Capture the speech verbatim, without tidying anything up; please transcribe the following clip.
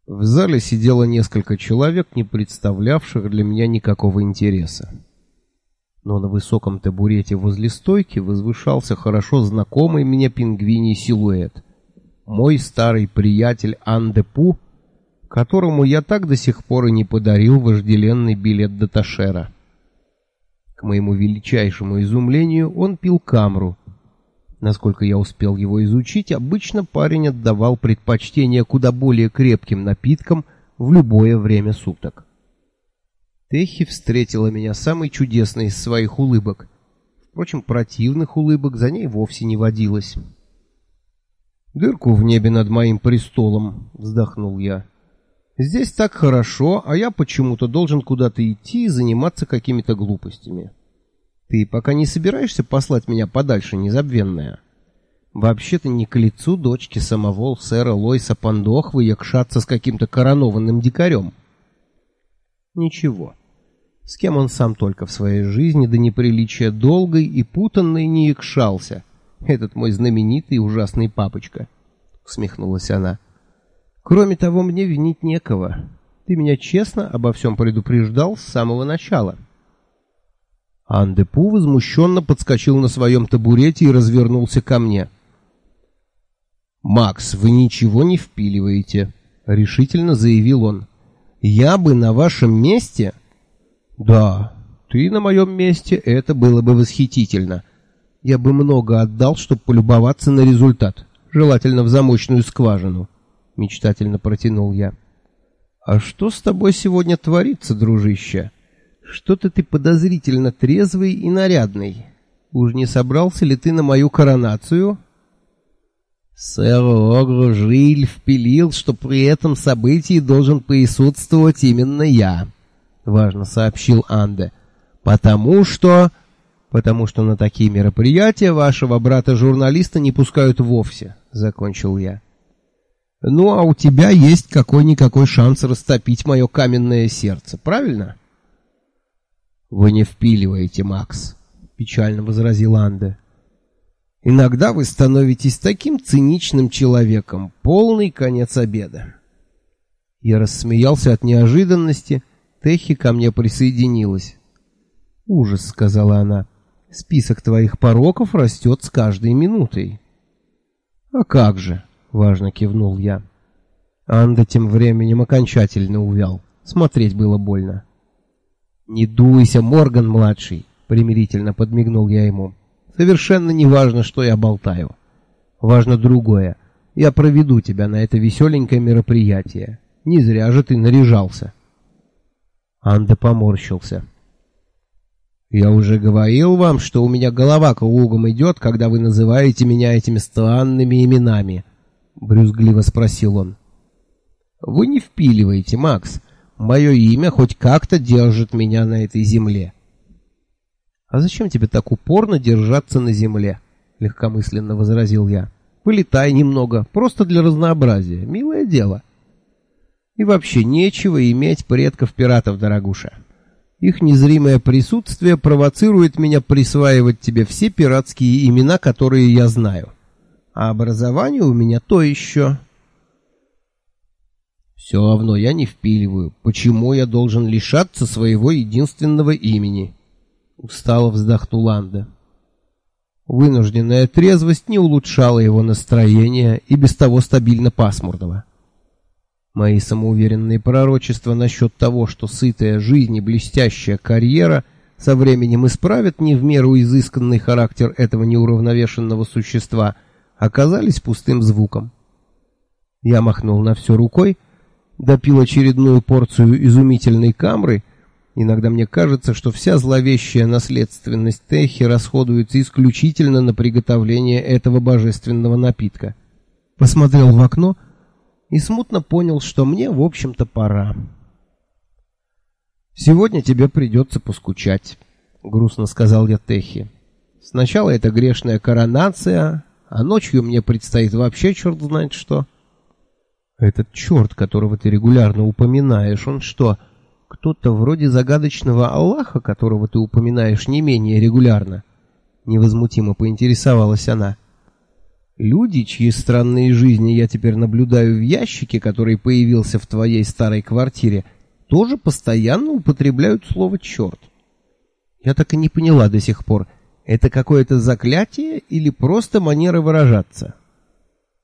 В зале сидело несколько человек, не представлявших для меня никакого интереса. Но на высоком табурете возле стойки возвышался хорошо знакомый мне пингвиний силуэт. Мой старый приятель Анде Пу, которому я так до сих пор и не подарил вожделенный билет до Ташера. К моему величайшему изумлению он пил камру. Насколько я успел его изучить, обычно парень отдавал предпочтение куда более крепким напиткам в любое время суток. Техи встретила меня самой чудесной из своих улыбок. Впрочем, противных улыбок за ней вовсе не водилось. «Дырку в небе над моим престолом», — вздохнул я. «Здесь так хорошо, а я почему-то должен куда-то идти и заниматься какими-то глупостями. Ты пока не собираешься послать меня подальше, незабвенная? Вообще-то не к лицу дочки самого сэра Лойса Пандохвы якшаться с каким-то коронованным дикарем». Ничего. С кем он сам только в своей жизни до неприличия долгой и путанной не якшался, этот мой знаменитый и ужасный папочка, усмехнулась она. Кроме того, мне винить некого. Ты меня честно обо всем предупреждал с самого начала. Анде Пу возмущенно подскочил на своем табурете и развернулся ко мне. «Макс, вы ничего не впиливаете», — решительно заявил он. «Я бы на вашем месте...» «Да, ты на моем месте, это было бы восхитительно. Я бы много отдал, чтобы полюбоваться на результат, желательно в замочную скважину», — мечтательно протянул я. «А что с тобой сегодня творится, дружище? Что-то ты подозрительно трезвый и нарядный. Уж не собрался ли ты на мою коронацию?» «Сэр Огру Жиль впилил, что при этом событии должен присутствовать именно я», — важно сообщил Анде. «Потому что...» «Потому что на такие мероприятия вашего брата-журналиста не пускают вовсе», — закончил я. «Ну, а у тебя есть какой-никакой шанс растопить мое каменное сердце, правильно?» «Вы не впиливаете, Макс», — печально возразил Анде. «Иногда вы становитесь таким циничным человеком, полный конец обеда». Я рассмеялся от неожиданности, Техи ко мне присоединилась. «Ужас», — сказала она, — «список твоих пороков растет с каждой минутой». «А как же», — важно кивнул я. Анде тем временем окончательно увял, смотреть было больно. «Не дуйся, Морган-младший», — примирительно подмигнул я ему. «Совершенно не важно, что я болтаю. Важно другое. Я проведу тебя на это веселенькое мероприятие. Не зря же ты наряжался». Анде поморщился. «Я уже говорил вам, что у меня голова кругом идет, когда вы называете меня этими странными именами», — брюзгливо спросил он. «Вы не впиливаете, Макс. Мое имя хоть как-то держит меня на этой земле». «А зачем тебе так упорно держаться на земле?» — легкомысленно возразил я. «Полетай немного, просто для разнообразия. Милое дело. И вообще нечего иметь предков-пиратов, дорогуша. Их незримое присутствие провоцирует меня присваивать тебе все пиратские имена, которые я знаю. А образование у меня то еще». «Все равно я не впиливаю. Почему я должен лишаться своего единственного имени?» Устало вздохнул Анде. Вынужденная трезвость не улучшала его настроение и без того стабильно пасмурного. Мои самоуверенные пророчества насчет того, что сытая жизнь и блестящая карьера со временем исправят не в меру изысканный характер этого неуравновешенного существа, оказались пустым звуком. Я махнул на все рукой, допил очередную порцию изумительной камры. Иногда мне кажется, что вся зловещая наследственность Техи расходуется исключительно на приготовление этого божественного напитка. Посмотрел в окно и смутно понял, что мне, в общем-то, пора. «Сегодня тебе придется поскучать», — грустно сказал я Техи. «Сначала это грешная коронация, а ночью мне предстоит вообще черт знает что». «Этот черт, которого ты регулярно упоминаешь, он что, кто-то вроде загадочного Аллаха, которого ты упоминаешь не менее регулярно?» Невозмутимо поинтересовалась она. Люди, чьи странные жизни я теперь наблюдаю в ящике, который появился в твоей старой квартире, тоже постоянно употребляют слово «черт». Я так и не поняла до сих пор, это какое-то заклятие или просто манера выражаться?